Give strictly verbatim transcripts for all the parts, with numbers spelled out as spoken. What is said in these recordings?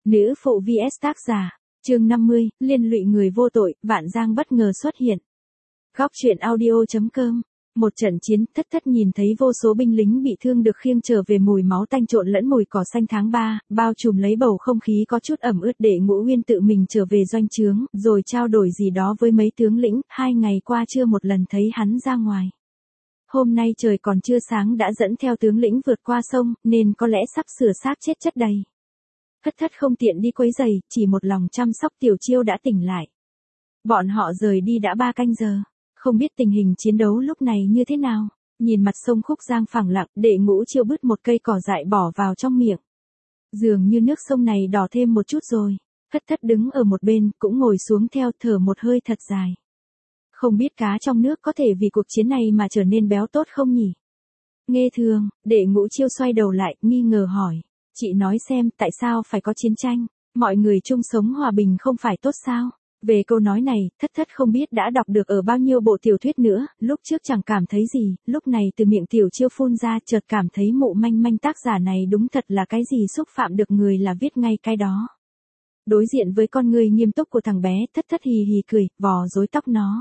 Nữ phụ vs tác giả. Chương năm mươi, liên lụy người vô tội, Vạn Giang bất ngờ xuất hiện. Góc truyện audio chấm com. Một trận chiến, Thất Thất nhìn thấy vô số binh lính bị thương được khiêng trở về, mùi máu tanh trộn lẫn mùi cỏ xanh tháng ba, bao trùm lấy bầu không khí có chút ẩm ướt. Để Ngũ Uyên tự mình trở về doanh trướng, rồi trao đổi gì đó với mấy tướng lĩnh, hai ngày qua chưa một lần thấy hắn ra ngoài. Hôm nay trời còn chưa sáng đã dẫn theo tướng lĩnh vượt qua sông, nên có lẽ sắp sửa xác chết chất đầy. Thất Thất không tiện đi quấy giày, chỉ một lòng chăm sóc Tiểu Chiêu đã tỉnh lại. Bọn họ rời đi đã ba canh giờ, không biết tình hình chiến đấu lúc này như thế nào. Nhìn mặt sông Khúc Giang phẳng lặng, Đệ Ngũ Chiêu bứt một cây cỏ dại bỏ vào trong miệng. Dường như nước sông này đỏ thêm một chút rồi. Thất Thất đứng ở một bên, cũng ngồi xuống theo, thở một hơi thật dài. Không biết cá trong nước có thể vì cuộc chiến này mà trở nên béo tốt không nhỉ? Nghe thường, Đệ Ngũ Chiêu xoay đầu lại, nghi ngờ hỏi. Chị nói xem, tại sao phải có chiến tranh? Mọi người chung sống hòa bình không phải tốt sao? Về câu nói này, Thất Thất không biết đã đọc được ở bao nhiêu bộ tiểu thuyết nữa, lúc trước chẳng cảm thấy gì, lúc này từ miệng Tiểu Chiêu phun ra chợt cảm thấy mụ manh manh tác giả này đúng thật là cái gì xúc phạm được người là viết ngay cái đó. Đối diện với con người nghiêm túc của thằng bé, Thất Thất hì hì cười, vò rối tóc nó.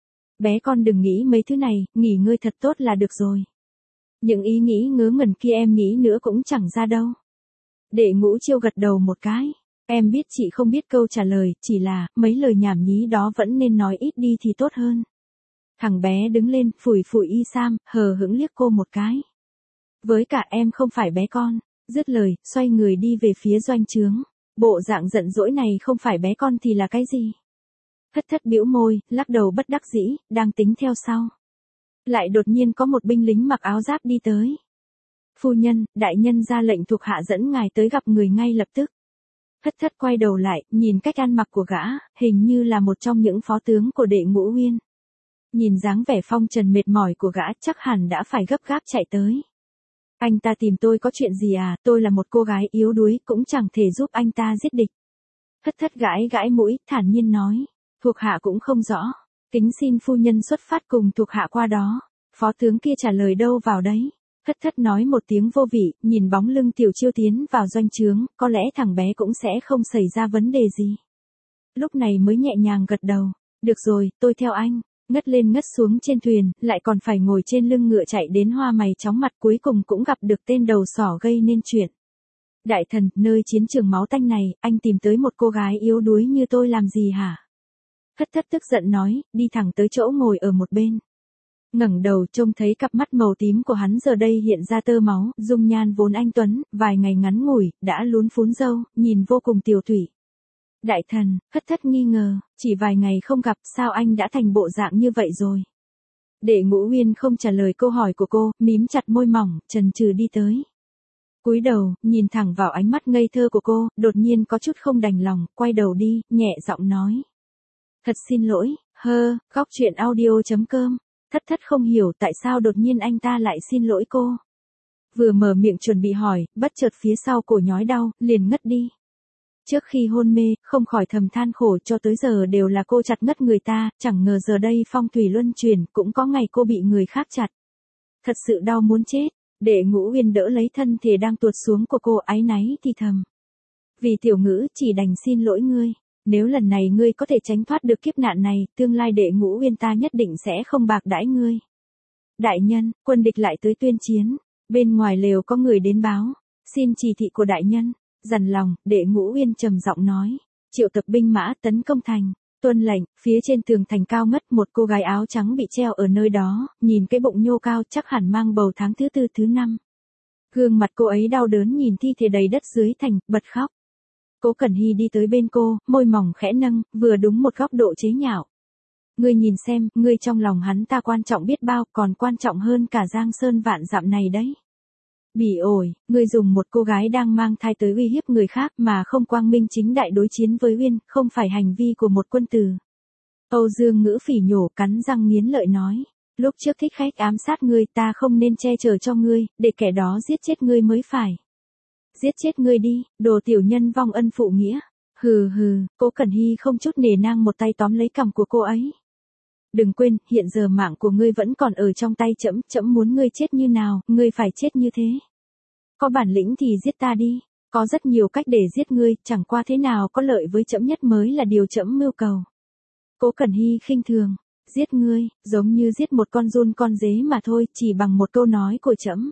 Bé con đừng nghĩ mấy thứ này, nghỉ ngơi thật tốt là được rồi. Những ý nghĩ ngớ ngẩn kia em nghĩ nữa cũng chẳng ra đâu. Đệ Ngũ Chiêu gật đầu một cái. Em biết chị không biết câu trả lời, chỉ là, mấy lời nhảm nhí đó vẫn nên nói ít đi thì tốt hơn. Thằng bé đứng lên, phủi phủi y sam, hờ hững liếc cô một cái. Với cả em không phải bé con. Dứt lời, xoay người đi về phía doanh trướng. Bộ dạng giận dỗi này không phải bé con thì là cái gì? Thất Thất bĩu môi, lắc đầu bất đắc dĩ, đang tính theo sau. Lại đột nhiên có một binh lính mặc áo giáp đi tới. Phu nhân, đại nhân ra lệnh thuộc hạ dẫn ngài tới gặp người ngay lập tức. Thất Thất quay đầu lại, nhìn cách ăn mặc của gã, hình như là một trong những phó tướng của Đệ Ngũ Uyên. Nhìn dáng vẻ phong trần mệt mỏi của gã chắc hẳn đã phải gấp gáp chạy tới. Anh ta tìm tôi có chuyện gì à, tôi là một cô gái yếu đuối, cũng chẳng thể giúp anh ta giết địch. Thất Thất gãi gãi mũi, thản nhiên nói, thuộc hạ cũng không rõ, kính xin phu nhân xuất phát cùng thuộc hạ qua đó. Phó tướng kia trả lời đâu vào đấy. Thất Thất nói một tiếng vô vị, nhìn bóng lưng Tiểu Chiêu tiến vào doanh trướng, có lẽ thằng bé cũng sẽ không xảy ra vấn đề gì. Lúc này mới nhẹ nhàng gật đầu, được rồi, tôi theo anh. Ngất lên ngất xuống trên thuyền, lại còn phải ngồi trên lưng ngựa chạy đến Hoa Mày chóng mặt, cuối cùng cũng gặp được tên đầu sỏ gây nên chuyện. Đại thần, nơi chiến trường máu tanh này, anh tìm tới một cô gái yếu đuối như tôi làm gì hả? Thất Thất tức giận nói, đi thẳng tới chỗ ngồi ở một bên. Ngẩng đầu trông thấy cặp mắt màu tím của hắn giờ đây hiện ra tơ máu, dung nhan vốn anh tuấn, vài ngày ngắn ngủi, đã lún phún râu, nhìn vô cùng tiều tụy. Đại thần, Thất Thất nghi ngờ, chỉ vài ngày không gặp sao anh đã thành bộ dạng như vậy rồi. Đệ Ngũ Uyên không trả lời câu hỏi của cô, mím chặt môi mỏng, chần chừ đi tới. Cúi đầu, nhìn thẳng vào ánh mắt ngây thơ của cô, đột nhiên có chút không đành lòng, quay đầu đi, nhẹ giọng nói. Thật xin lỗi, hơ, góc truyện audio chấm com. Thất Thất không hiểu tại sao đột nhiên anh ta lại xin lỗi cô. Vừa mở miệng chuẩn bị hỏi, bất chợt phía sau cổ nhói đau, liền ngất đi. Trước khi hôn mê, không khỏi thầm than khổ, cho tới giờ đều là cô chặt ngất người ta, chẳng ngờ giờ đây phong thủy luân chuyển, cũng có ngày cô bị người khác chặt. Thật sự đau muốn chết. Đệ Ngũ Uyên đỡ lấy thân thể đang tuột xuống của cô, áy náy thì thầm. Vì tiểu ngữ chỉ đành xin lỗi ngươi. Nếu lần này ngươi có thể tránh thoát được kiếp nạn này, tương lai Đệ Ngũ Uyên ta nhất định sẽ không bạc đãi ngươi. Đại nhân, quân địch lại tới tuyên chiến. Bên ngoài lều có người đến báo. Xin chỉ thị của đại nhân. Dằn lòng, Đệ Ngũ Uyên trầm giọng nói. Triệu tập binh mã tấn công thành. Tuân lệnh, phía trên tường thành cao ngất một cô gái áo trắng bị treo ở nơi đó, nhìn cái bụng nhô cao chắc hẳn mang bầu tháng thứ tư thứ năm. Gương mặt cô ấy đau đớn nhìn thi thể đầy đất dưới thành, bật khóc. Cố Cẩn Hy đi tới bên cô, môi mỏng khẽ nâng, vừa đúng một góc độ chế nhạo. Ngươi nhìn xem, ngươi trong lòng hắn ta quan trọng biết bao, còn quan trọng hơn cả Giang Sơn vạn dặm này đấy. Bỉ ổi, ngươi dùng một cô gái đang mang thai tới uy hiếp người khác mà không quang minh chính đại đối chiến với Uyên, không phải hành vi của một quân tử. Âu Dương Ngữ phỉ nhổ, cắn răng nghiến lợi nói. Lúc trước thích khách ám sát ngươi, ta không nên che chở cho ngươi, để kẻ đó giết chết ngươi mới phải. Giết chết ngươi đi, đồ tiểu nhân vong ân phụ nghĩa. Hừ hừ, Cố Cẩn Hy không chút nề nang một tay tóm lấy cằm của cô ấy. Đừng quên, hiện giờ mạng của ngươi vẫn còn ở trong tay trẫm, trẫm muốn ngươi chết như nào, ngươi phải chết như thế. Có bản lĩnh thì giết ta đi. Có rất nhiều cách để giết ngươi, chẳng qua thế nào có lợi với trẫm nhất mới là điều trẫm mưu cầu. Cố Cẩn Hy khinh thường, giết ngươi, giống như giết một con giun con dế mà thôi, chỉ bằng một câu nói của trẫm.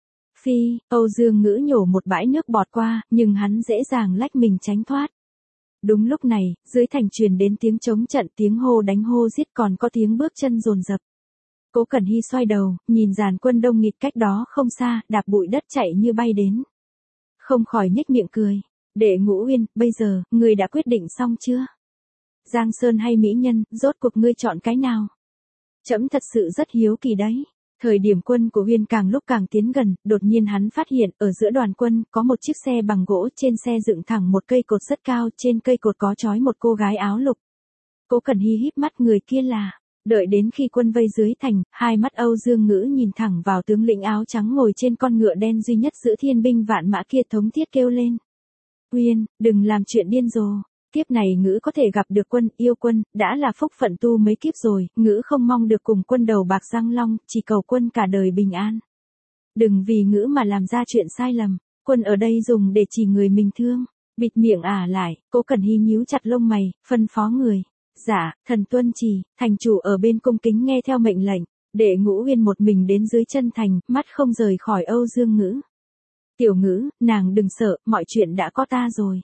Phi, Âu Dương Ngữ nhổ một bãi nước bọt qua, nhưng hắn dễ dàng lách mình tránh thoát. Đúng lúc này, dưới thành truyền đến tiếng chống trận, tiếng hô đánh hô giết, còn có tiếng bước chân dồn dập. Cố Cẩn Hy xoay đầu, nhìn dàn quân đông nghịt cách đó không xa, đạp bụi đất chạy như bay đến. Không khỏi nhếch miệng cười. Đệ Ngũ Uyên, bây giờ, ngươi đã quyết định xong chưa? Giang Sơn hay mỹ nhân, rốt cuộc ngươi chọn cái nào? Trẫm thật sự rất hiếu kỳ đấy. Thời điểm quân của Uyên càng lúc càng tiến gần, đột nhiên hắn phát hiện, ở giữa đoàn quân, có một chiếc xe bằng gỗ, trên xe dựng thẳng một cây cột rất cao, trên cây cột có trói một cô gái áo lục. Cố Cẩn Hy híp mắt, người kia là... Đợi đến khi quân vây dưới thành, hai mắt Âu Dương Ngữ nhìn thẳng vào tướng lĩnh áo trắng ngồi trên con ngựa đen duy nhất giữa thiên binh vạn mã kia, thống thiết kêu lên. Uyên, đừng làm chuyện điên rồ. Kiếp này Ngữ có thể gặp được quân, yêu quân, đã là phúc phận tu mấy kiếp rồi, Ngữ không mong được cùng quân đầu bạc răng long, chỉ cầu quân cả đời bình an. Đừng vì Ngữ mà làm ra chuyện sai lầm, quân ở đây dùng để chỉ người mình thương. Bịt miệng ả lại, Cố Cẩn Hy nhíu chặt lông mày, phân phó người. Dạ, thần tuân chỉ, thành chủ ở bên cung kính nghe theo mệnh lệnh. Đệ Ngũ Uyên một mình đến dưới chân thành, mắt không rời khỏi Âu Dương Ngữ. Tiểu Ngữ, nàng đừng sợ, mọi chuyện đã có ta rồi.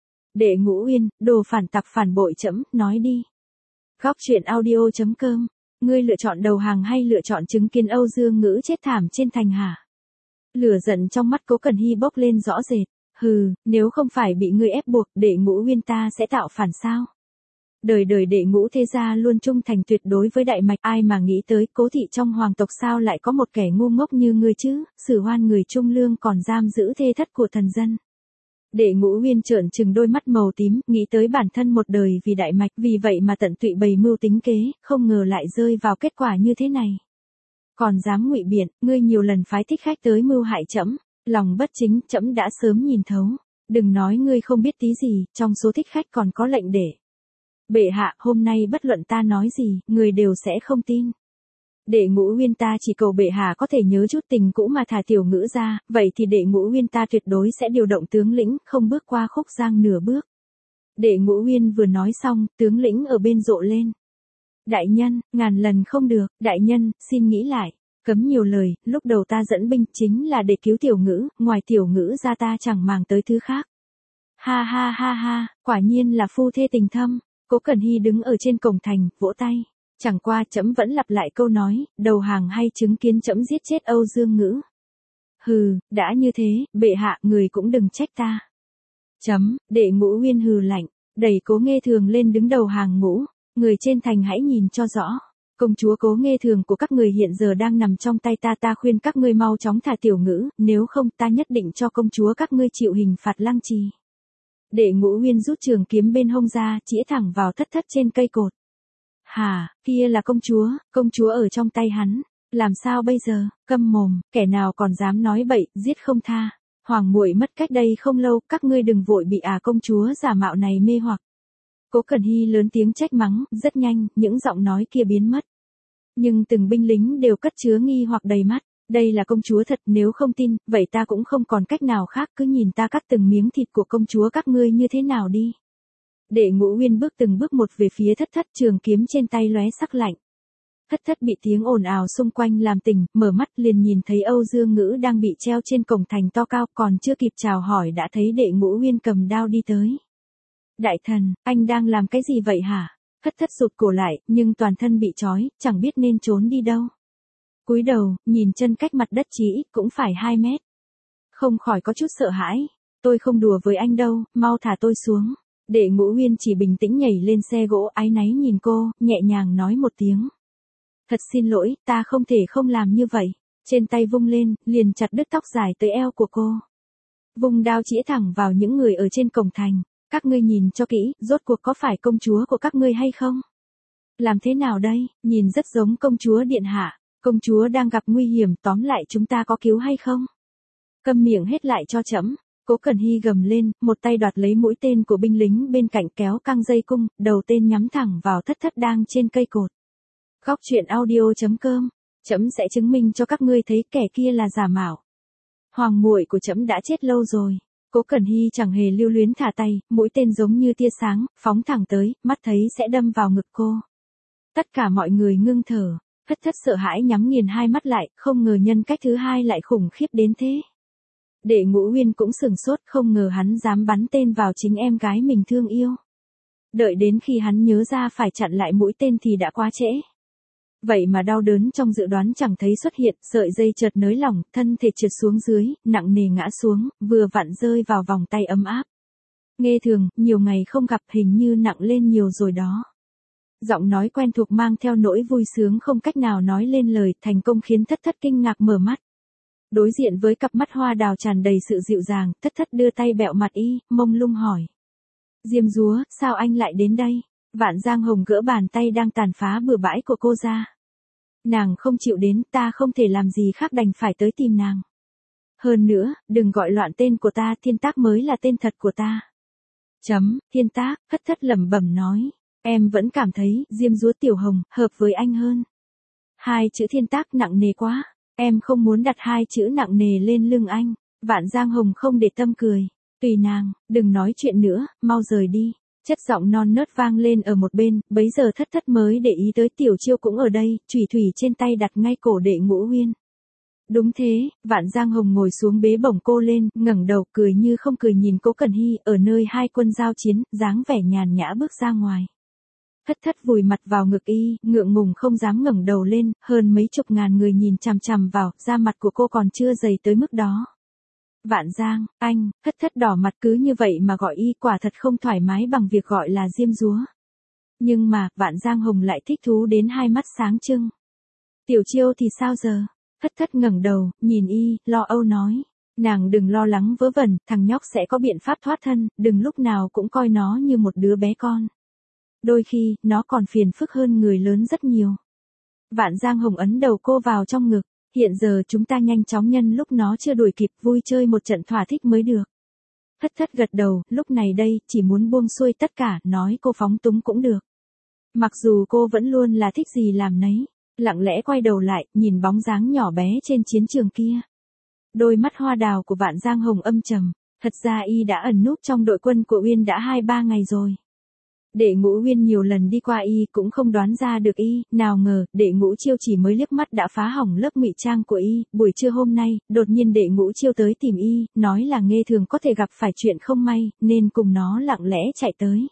Đệ Ngũ Uyên, đồ phản tặc phản bội trẫm, nói đi. Góc truyện audio chấm com, ngươi lựa chọn đầu hàng hay lựa chọn chứng kiến Âu Dương Ngữ chết thảm trên thành hả? Lửa giận trong mắt Cố Cẩn Hy bốc lên rõ rệt. Hừ, nếu không phải bị ngươi ép buộc, Đệ Ngũ Uyên ta sẽ tạo phản sao? Đời đời Đệ Ngũ thế gia luôn trung thành tuyệt đối với đại mạch, ai mà nghĩ tới Cố thị trong hoàng tộc sao lại có một kẻ ngu ngốc như ngươi chứ, xử hoan người trung lương còn giam giữ thê thất của thần dân. Đệ Ngũ Uyên trợn trừng đôi mắt màu tím, nghĩ tới bản thân một đời vì đại mạch, vì vậy mà tận tụy bày mưu tính kế, không ngờ lại rơi vào kết quả như thế này. Còn dám ngụy biện, ngươi nhiều lần phái thích khách tới mưu hại trẫm, lòng bất chính, trẫm đã sớm nhìn thấu. Đừng nói ngươi không biết tí gì, trong số thích khách còn có lệnh để. Bệ hạ, hôm nay bất luận ta nói gì, người đều sẽ không tin. Đệ Ngũ Uyên ta chỉ cầu bệ hạ có thể nhớ chút tình cũ mà thả Tiểu Ngữ ra, vậy thì Đệ Ngũ Uyên ta tuyệt đối sẽ điều động tướng lĩnh, không bước qua khúc giang nửa bước. Đệ Ngũ Uyên vừa nói xong, tướng lĩnh ở bên rộ lên. Đại nhân, ngàn lần không được, đại nhân, xin nghĩ lại, cấm nhiều lời, lúc đầu ta dẫn binh chính là để cứu Tiểu Ngữ, ngoài Tiểu Ngữ ra ta chẳng màng tới thứ khác. Ha ha ha ha, quả nhiên là phu thê tình thâm. Cố Cẩn Hy đứng ở trên cổng thành, vỗ tay. Chẳng qua trẫm vẫn lặp lại câu nói, đầu hàng hay chứng kiến trẫm giết chết Âu Dương Ngữ. Hừ, đã như thế, bệ hạ, người cũng đừng trách ta. Chấm, Đệ Ngũ Uyên hừ lạnh, đẩy Cố Nghê Thường lên đứng đầu hàng ngũ. Người trên thành hãy nhìn cho rõ. Công chúa Cố Nghê Thường của các người hiện giờ đang nằm trong tay ta, ta khuyên các ngươi mau chóng thả Tiểu Ngữ, nếu không ta nhất định cho công chúa các ngươi chịu hình phạt lăng trì. Đệ Ngũ Uyên rút trường kiếm bên hông ra, chĩa thẳng vào thất thất trên cây cột. Hà, kia là công chúa, công chúa ở trong tay hắn. Làm sao bây giờ, câm mồm, kẻ nào còn dám nói bậy, giết không tha. Hoàng muội mất cách đây không lâu, các ngươi đừng vội bị à công chúa giả mạo này mê hoặc. Cố Cẩn Hy lớn tiếng trách mắng, rất nhanh, những giọng nói kia biến mất. Nhưng từng binh lính đều cất chứa nghi hoặc đầy mắt. Đây là công chúa thật, nếu không tin, vậy ta cũng không còn cách nào khác, cứ nhìn ta cắt từng miếng thịt của công chúa các ngươi như thế nào đi. Đệ Ngũ Uyên bước từng bước một về phía thất thất, trường kiếm trên tay lóe sắc lạnh. Thất thất bị tiếng ồn ào xung quanh làm tỉnh, mở mắt liền nhìn thấy Âu Dương Ngữ đang bị treo trên cổng thành to cao, còn chưa kịp chào hỏi đã thấy Đệ Ngũ Uyên cầm đao đi tới. Đại thần, anh đang làm cái gì vậy hả? Thất thất rụt cổ lại, nhưng toàn thân bị trói, chẳng biết nên trốn đi đâu. Cúi đầu, nhìn chân cách mặt đất chỉ ít cũng phải hai mét. Không khỏi có chút sợ hãi. Tôi không đùa với anh đâu, mau thả tôi xuống. Đệ Ngũ Uyên chỉ bình tĩnh nhảy lên xe gỗ, áy náy nhìn cô, nhẹ nhàng nói một tiếng. Thật xin lỗi, ta không thể không làm như vậy. Trên tay vung lên, liền chặt đứt tóc dài tới eo của cô. Vung đao chĩa thẳng vào những người ở trên cổng thành. Các ngươi nhìn cho kỹ, rốt cuộc có phải công chúa của các ngươi hay không? Làm thế nào đây, nhìn rất giống công chúa điện hạ. Công chúa đang gặp nguy hiểm, tóm lại chúng ta có cứu hay không? Câm miệng hết lại cho trẫm. Cố Cẩn Hy gầm lên, một tay đoạt lấy mũi tên của binh lính bên cạnh kéo căng dây cung, đầu tên nhắm thẳng vào thất thất đang trên cây cột. Góc truyện audio chấm com, trẫm sẽ chứng minh cho các ngươi thấy kẻ kia là giả mạo. Hoàng muội của trẫm đã chết lâu rồi. Cố Cẩn Hy chẳng hề lưu luyến thả tay, mũi tên giống như tia sáng, phóng thẳng tới, mắt thấy sẽ đâm vào ngực cô. Tất cả mọi người ngưng thở, Thất Thất sợ hãi nhắm nghiền hai mắt lại, không ngờ nhân cách thứ hai lại khủng khiếp đến thế. Đệ Ngũ Uyên cũng sửng sốt, không ngờ hắn dám bắn tên vào chính em gái mình thương yêu. Đợi đến khi hắn nhớ ra phải chặn lại mũi tên thì đã quá trễ. Vậy mà đau đớn trong dự đoán chẳng thấy xuất hiện, sợi dây chợt nới lỏng, thân thể trượt xuống dưới, nặng nề ngã xuống, vừa vặn rơi vào vòng tay ấm áp. Nghe Thường, nhiều ngày không gặp, hình như nặng lên nhiều rồi đó. Giọng nói quen thuộc mang theo nỗi vui sướng không cách nào nói lên lời, thành công khiến Thất Thất kinh ngạc mở mắt. Đối diện với cặp mắt hoa đào tràn đầy sự dịu dàng, Thất Thất đưa tay bẹo mặt y, mông lung hỏi. Diêm Dúa, sao anh lại đến đây? Vạn Giang Hồng gỡ bàn tay đang tàn phá bừa bãi của cô ra. Nàng không chịu đến, ta không thể làm gì khác đành phải tới tìm nàng. Hơn nữa, đừng gọi loạn tên của ta, Thiên Tác mới là tên thật của ta. Chấm, Thiên Tác, Thất Thất lẩm bẩm nói. Em vẫn cảm thấy, Diêm Dúa Tiểu Hồng, hợp với anh hơn. Hai chữ Thiên Tác nặng nề quá. Em không muốn đặt hai chữ nặng nề lên lưng anh. Vạn Giang Hồng không để tâm cười. Tùy nàng, đừng nói chuyện nữa, mau rời đi. Chất giọng non nớt vang lên ở một bên, bấy giờ Thất Thất mới để ý tới Tiểu Chiêu cũng ở đây, chủy thủy trên tay đặt ngay cổ Đệ Ngũ Uyên. Đúng thế, Vạn Giang Hồng ngồi xuống bế bổng cô lên, ngẩng đầu cười như không cười nhìn Cố Cẩn Hy ở nơi hai quân giao chiến, dáng vẻ nhàn nhã bước ra ngoài. Thất Thất vùi mặt vào ngực y, ngượng ngùng không dám ngẩng đầu lên, hơn mấy chục ngàn người nhìn chằm chằm vào, da mặt của cô còn chưa dày tới mức đó. Vạn Giang, anh, Thất Thất đỏ mặt cứ như vậy mà gọi y, quả thật không thoải mái bằng việc gọi là Diêm Dúa. Nhưng mà, Vạn Giang Hồng lại thích thú đến hai mắt sáng trưng. Tiểu Chiêu thì sao giờ? Thất Thất ngẩng đầu, nhìn y, lo âu nói. Nàng đừng lo lắng vớ vẩn, thằng nhóc sẽ có biện pháp thoát thân, đừng lúc nào cũng coi nó như một đứa bé con. Đôi khi, nó còn phiền phức hơn người lớn rất nhiều. Vạn Giang Hồng ấn đầu cô vào trong ngực. Hiện giờ chúng ta nhanh chóng nhân lúc nó chưa đuổi kịp, vui chơi một trận thỏa thích mới được. Thất Thất gật đầu, lúc này đây, chỉ muốn buông xuôi tất cả, nói cô phóng túng cũng được. Mặc dù cô vẫn luôn là thích gì làm nấy, lặng lẽ quay đầu lại, nhìn bóng dáng nhỏ bé trên chiến trường kia. Đôi mắt hoa đào của Vạn Giang Hồng âm trầm, thật ra y đã ẩn núp trong đội quân của Uyên đã hai ba ngày rồi. Đệ Ngũ Uyên nhiều lần đi qua y cũng không đoán ra được y, nào ngờ, Đệ Ngũ Chiêu chỉ mới liếc mắt đã phá hỏng lớp ngụy trang của y. Buổi trưa hôm nay, đột nhiên Đệ Ngũ Chiêu tới tìm y, nói là Nghe Thường có thể gặp phải chuyện không may, nên cùng nó lặng lẽ chạy tới.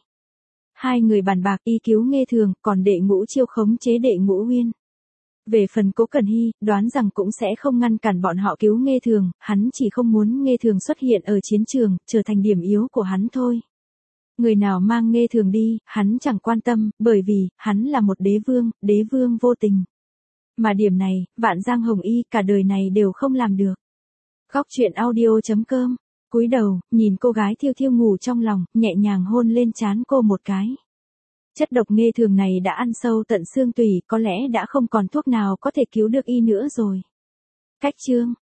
Hai người bàn bạc, y cứu Nghe Thường, còn Đệ Ngũ Chiêu khống chế Đệ Ngũ Uyên. Về phần Cố Cẩn Hy, đoán rằng cũng sẽ không ngăn cản bọn họ cứu Nghe Thường, hắn chỉ không muốn Nghe Thường xuất hiện ở chiến trường, trở thành điểm yếu của hắn thôi. Người nào mang Nghe Thường đi, hắn chẳng quan tâm, bởi vì, hắn là một đế vương, đế vương vô tình. Mà điểm này, Vạn Giang Hồng y cả đời này đều không làm được. Góc truyện audio chấm com, cúi đầu, nhìn cô gái thiêu thiêu ngủ trong lòng, nhẹ nhàng hôn lên trán cô một cái. Chất độc Nghe Thường này đã ăn sâu tận xương tủy, có lẽ đã không còn thuốc nào có thể cứu được y nữa rồi. Cách chương